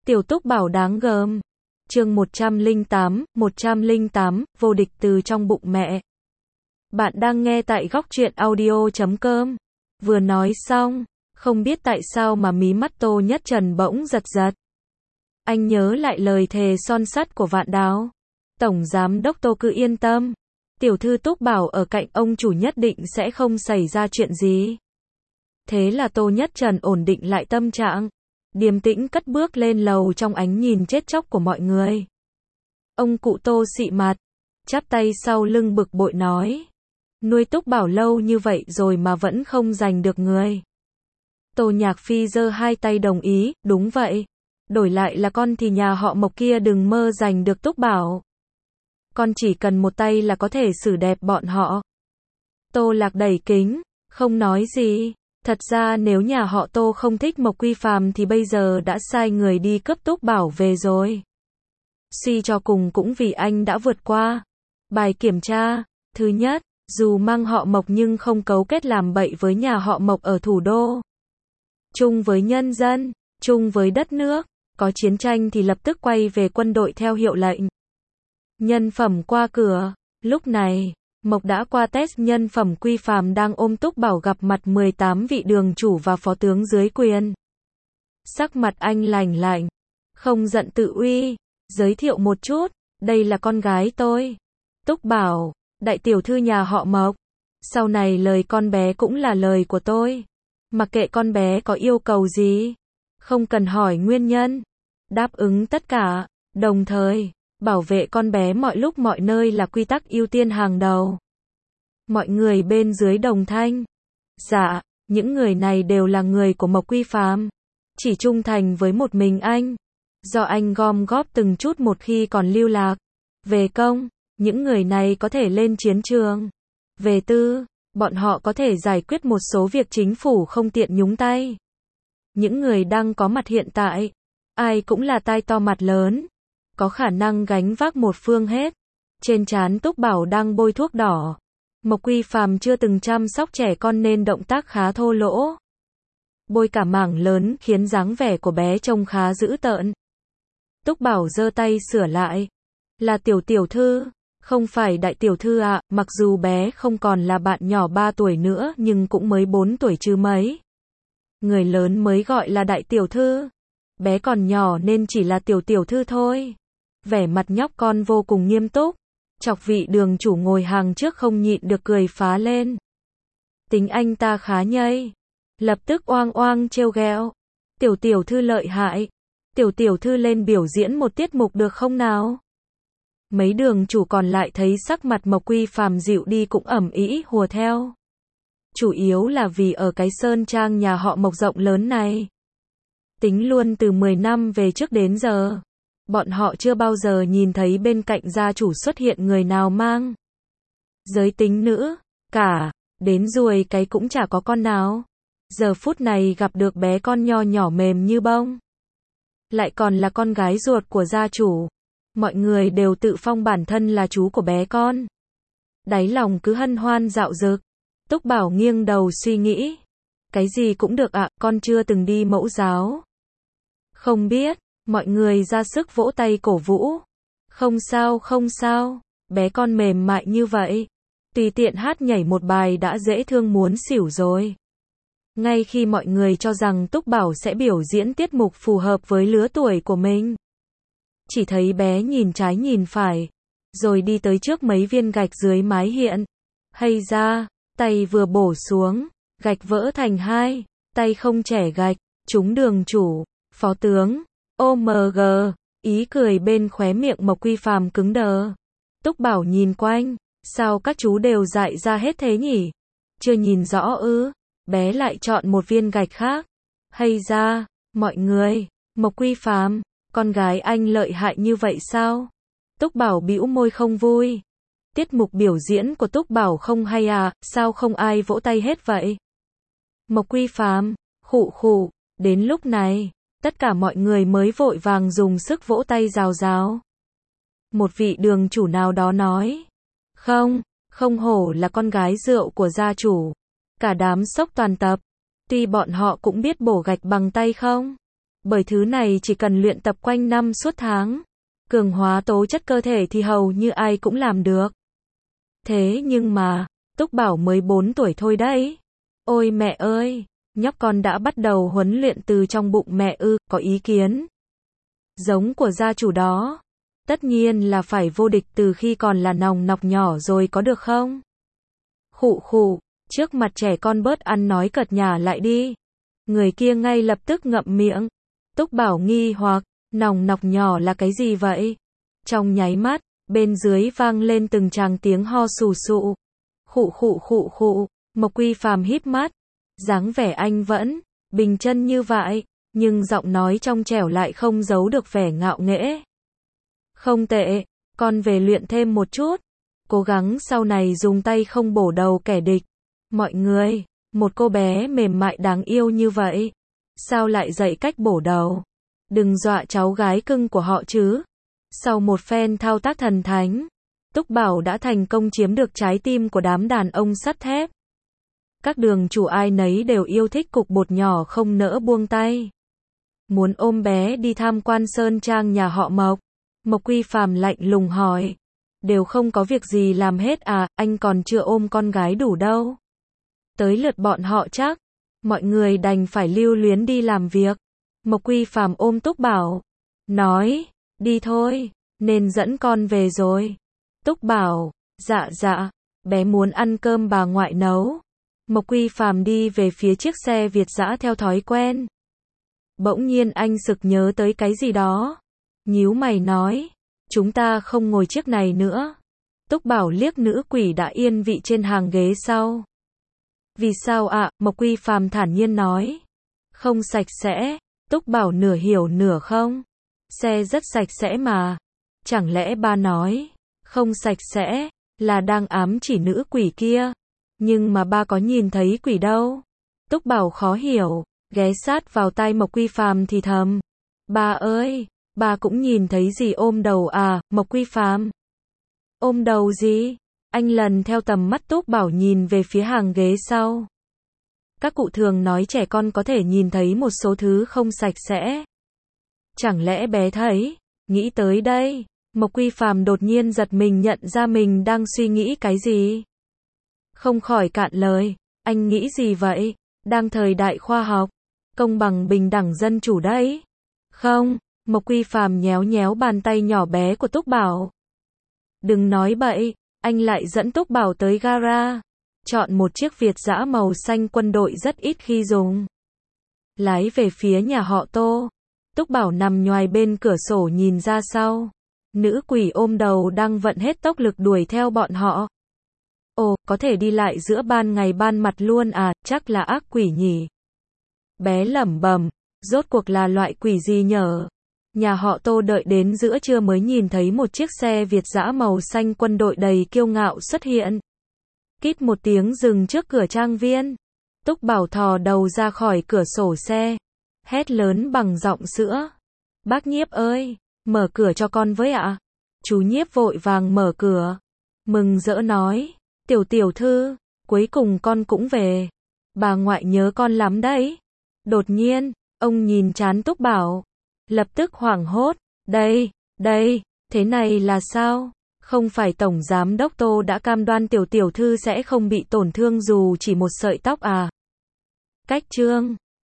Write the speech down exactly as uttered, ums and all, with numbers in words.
Tiểu Túc Bảo đáng gờm. Chương một trăm lẻ tám, một trăm lẻ tám, vô địch từ trong bụng mẹ. Bạn đang nghe tại góc truyện audio chấm com. Vừa nói xong, không biết tại sao mà mí mắt Tô Nhất Trần bỗng giật giật. Anh nhớ lại lời thề son sắt của Vạn Đào. Tổng giám đốc Tô cứ yên tâm. Tiểu thư Túc Bảo ở cạnh ông chủ nhất định sẽ không xảy ra chuyện gì. Thế là Tô Nhất Trần ổn định lại tâm trạng. Điềm tĩnh cất bước lên lầu trong ánh nhìn chết chóc của mọi người. Ông cụ Tô xị mặt, chắp tay sau lưng bực bội nói. Nuôi Túc Bảo lâu như vậy rồi mà vẫn không giành được người. Tô Nhạc Phi giơ hai tay đồng ý, đúng vậy. Đổi lại là con thì nhà họ Mộc kia đừng mơ giành được Túc Bảo. Con chỉ cần một tay là có thể xử đẹp bọn họ. Tô Lạc đẩy kính, không nói gì. Thật ra nếu nhà họ Tô không thích Mộc Quy Phàm thì bây giờ đã sai người đi cướp Túc Bảo về rồi. Suy cho cùng cũng vì anh đã vượt qua bài kiểm tra. Thứ nhất, dù mang họ Mộc nhưng không cấu kết làm bậy với nhà họ Mộc ở thủ đô. Chung với nhân dân, chung với đất nước, có chiến tranh thì lập tức quay về quân đội theo hiệu lệnh. Nhân phẩm qua cửa, lúc này, Mộc đã qua test nhân phẩm. Quy Phàm đang ôm Túc Bảo gặp mặt mười tám vị đường chủ và phó tướng dưới quyền. Sắc mặt anh lành lạnh, không giận tự uy, giới thiệu một chút, đây là con gái tôi. Túc Bảo, đại tiểu thư nhà họ Mộc. Sau này lời con bé cũng là lời của tôi. Mặc kệ con bé có yêu cầu gì, không cần hỏi nguyên nhân, đáp ứng tất cả, đồng thời bảo vệ con bé mọi lúc mọi nơi là quy tắc ưu tiên hàng đầu. Mọi người bên dưới đồng thanh. Dạ, những người này đều là người của Mộc Quy Phàm, chỉ trung thành với một mình anh. Do anh gom góp từng chút một khi còn lưu lạc. Về công, những người này có thể lên chiến trường. Về tư, bọn họ có thể giải quyết một số việc chính phủ không tiện nhúng tay. Những người đang có mặt hiện tại, ai cũng là tai to mặt lớn, có khả năng gánh vác một phương hết. Trên trán Túc Bảo đang bôi thuốc đỏ. Mộc Quy Phàm chưa từng chăm sóc trẻ con nên động tác khá thô lỗ. Bôi cả mảng lớn khiến dáng vẻ của bé trông khá dữ tợn. Túc Bảo giơ tay sửa lại. Là tiểu tiểu thư, không phải đại tiểu thư ạ. À. Mặc dù bé không còn là bạn nhỏ ba tuổi nữa nhưng cũng mới bốn tuổi chứ mấy. Người lớn mới gọi là đại tiểu thư. Bé còn nhỏ nên chỉ là tiểu tiểu thư thôi. Vẻ mặt nhóc con vô cùng nghiêm túc. Chọc vị đường chủ ngồi hàng trước không nhịn được cười phá lên. Tính anh ta khá nhây. Lập tức oang oang trêu ghẹo. Tiểu tiểu thư lợi hại. Tiểu tiểu thư lên biểu diễn một tiết mục được không nào? Mấy đường chủ còn lại thấy sắc mặt Mộc Quy Phàm dịu đi cũng ầm ĩ hùa theo. Chủ yếu là vì ở cái sơn trang nhà họ Mộc rộng lớn này. Tính luôn từ mười năm về trước đến giờ. Bọn họ chưa bao giờ nhìn thấy bên cạnh gia chủ xuất hiện người nào mang giới tính nữ, cả, đến ruồi cái cũng chả có con nào. Giờ phút này gặp được bé con nho nhỏ mềm như bông. Lại còn là con gái ruột của gia chủ. Mọi người đều tự phong bản thân là chú của bé con. Đáy lòng cứ hân hoan dạo dực. Túc Bảo nghiêng đầu suy nghĩ. Cái gì cũng được ạ, à, con chưa từng đi mẫu giáo. Không biết. Mọi người ra sức vỗ tay cổ vũ. Không sao không sao, bé con mềm mại như vậy. Tùy tiện hát nhảy một bài đã dễ thương muốn xỉu rồi. Ngay khi mọi người cho rằng Túc Bảo sẽ biểu diễn tiết mục phù hợp với lứa tuổi của mình. Chỉ thấy bé nhìn trái nhìn phải. Rồi đi tới trước mấy viên gạch dưới mái hiện. Hay ra, tay vừa bổ xuống, gạch vỡ thành hai. Tay không trẻ gạch, trúng đường chủ, phó tướng. ô em giê, ý cười bên khóe miệng Mộc Quy Phàm cứng đờ. Túc Bảo nhìn quanh, sao các chú đều dại ra hết thế nhỉ? Chưa nhìn rõ ư? Bé lại chọn một viên gạch khác. Hay ra, mọi người, Mộc Quy Phàm, con gái anh lợi hại như vậy sao? Túc Bảo bĩu môi không vui. Tiết mục biểu diễn của Túc Bảo không hay à, sao không ai vỗ tay hết vậy? Mộc Quy Phàm, khụ khụ, đến lúc này. Tất cả mọi người mới vội vàng dùng sức vỗ tay rào rào. Một vị đường chủ nào đó nói. Không, không hổ là con gái rượu của gia chủ. Cả đám sốc toàn tập. Tuy bọn họ cũng biết bổ gạch bằng tay không. Bởi thứ này chỉ cần luyện tập quanh năm suốt tháng, cường hóa tố chất cơ thể thì hầu như ai cũng làm được. Thế nhưng mà, Túc Bảo mới bốn tuổi thôi đấy. Ôi mẹ ơi, nhóc con đã bắt đầu huấn luyện từ trong bụng mẹ ư, có ý kiến. Giống của gia chủ đó, tất nhiên là phải vô địch từ khi còn là nòng nọc nhỏ rồi có được không? Khụ khụ, trước mặt trẻ con bớt ăn nói cợt nhả lại đi. Người kia ngay lập tức ngậm miệng. Túc Bảo nghi hoặc, nòng nọc nhỏ là cái gì vậy? Trong nháy mắt, bên dưới vang lên từng tràng tiếng ho sù sụ. Khụ khụ khụ khụ, Mộc Quy Phàm híp mắt, dáng vẻ anh vẫn bình chân như vậy, nhưng giọng nói trong trẻo lại không giấu được vẻ ngạo nghễ. Không tệ, con về luyện thêm một chút, cố gắng sau này dùng tay không bổ đầu kẻ địch. Mọi người, một cô bé mềm mại đáng yêu như vậy, sao lại dạy cách bổ đầu? Đừng dọa cháu gái cưng của họ chứ. Sau một phen thao tác thần thánh, Túc Bảo đã thành công chiếm được trái tim của đám đàn ông sắt thép. Các đường chủ ai nấy đều yêu thích cục bột nhỏ không nỡ buông tay. Muốn ôm bé đi tham quan sơn trang nhà họ Mộc. Mộc Quy Phàm lạnh lùng hỏi. Đều không có việc gì làm hết à, anh còn chưa ôm con gái đủ đâu. Tới lượt bọn họ chắc. Mọi người đành phải lưu luyến đi làm việc. Mộc Quy Phàm ôm Túc Bảo. Nói, đi thôi, nên dẫn con về rồi. Túc Bảo, dạ dạ, bé muốn ăn cơm bà ngoại nấu. Mộc Quy Phàm đi về phía chiếc xe Việt dã theo thói quen. Bỗng nhiên anh sực nhớ tới cái gì đó. Nhíu mày nói, chúng ta không ngồi chiếc này nữa. Túc Bảo liếc nữ quỷ đã yên vị trên hàng ghế sau. Vì sao ạ? À? Mộc Quy Phàm thản nhiên nói. Không sạch sẽ. Túc Bảo nửa hiểu nửa không. Xe rất sạch sẽ mà. Chẳng lẽ ba nói, không sạch sẽ, là đang ám chỉ nữ quỷ kia. Nhưng mà ba có nhìn thấy quỷ đâu. Túc Bảo khó hiểu, ghé sát vào tai Mộc Quy Phàm thì thầm. Ba ơi, ba cũng nhìn thấy gì ôm đầu à, Mộc Quy Phàm. Ôm đầu gì? Anh lần theo tầm mắt Túc Bảo nhìn về phía hàng ghế sau. Các cụ thường nói trẻ con có thể nhìn thấy một số thứ không sạch sẽ. Chẳng lẽ bé thấy? Nghĩ tới đây, Mộc Quy Phàm đột nhiên giật mình nhận ra mình đang suy nghĩ cái gì. Không khỏi cạn lời, anh nghĩ gì vậy? Đang thời đại khoa học, công bằng bình đẳng dân chủ đấy. Không, Mộc Quy Phàm nhéo nhéo bàn tay nhỏ bé của Túc Bảo. Đừng nói bậy, anh lại dẫn Túc Bảo tới gara. Chọn một chiếc Việt dã màu xanh quân đội rất ít khi dùng. Lái về phía nhà họ Tô. Túc Bảo nằm nhoài bên cửa sổ nhìn ra sau. Nữ quỷ ôm đầu đang vận hết tốc lực đuổi theo bọn họ. Ồ, có thể đi lại giữa ban ngày ban mặt luôn à, chắc là ác quỷ nhỉ. Bé lẩm bẩm, rốt cuộc là loại quỷ gì nhở? Nhà họ Tô đợi đến giữa trưa mới nhìn thấy một chiếc xe Việt dã màu xanh quân đội đầy kiêu ngạo xuất hiện. Kít một tiếng dừng trước cửa trang viên. Túc Bảo thò đầu ra khỏi cửa sổ xe, hét lớn bằng giọng sữa. Bác Nhiếp ơi, mở cửa cho con với ạ. Chú Nhiếp vội vàng mở cửa, mừng rỡ nói, tiểu tiểu thư, cuối cùng con cũng về. Bà ngoại nhớ con lắm đấy. Đột nhiên, ông nhìn trán Túc Bảo, lập tức hoảng hốt, đây, đây, thế này là sao? Không phải Tổng Giám Đốc Tô đã cam đoan tiểu tiểu thư sẽ không bị tổn thương dù chỉ một sợi tóc à? Cách chương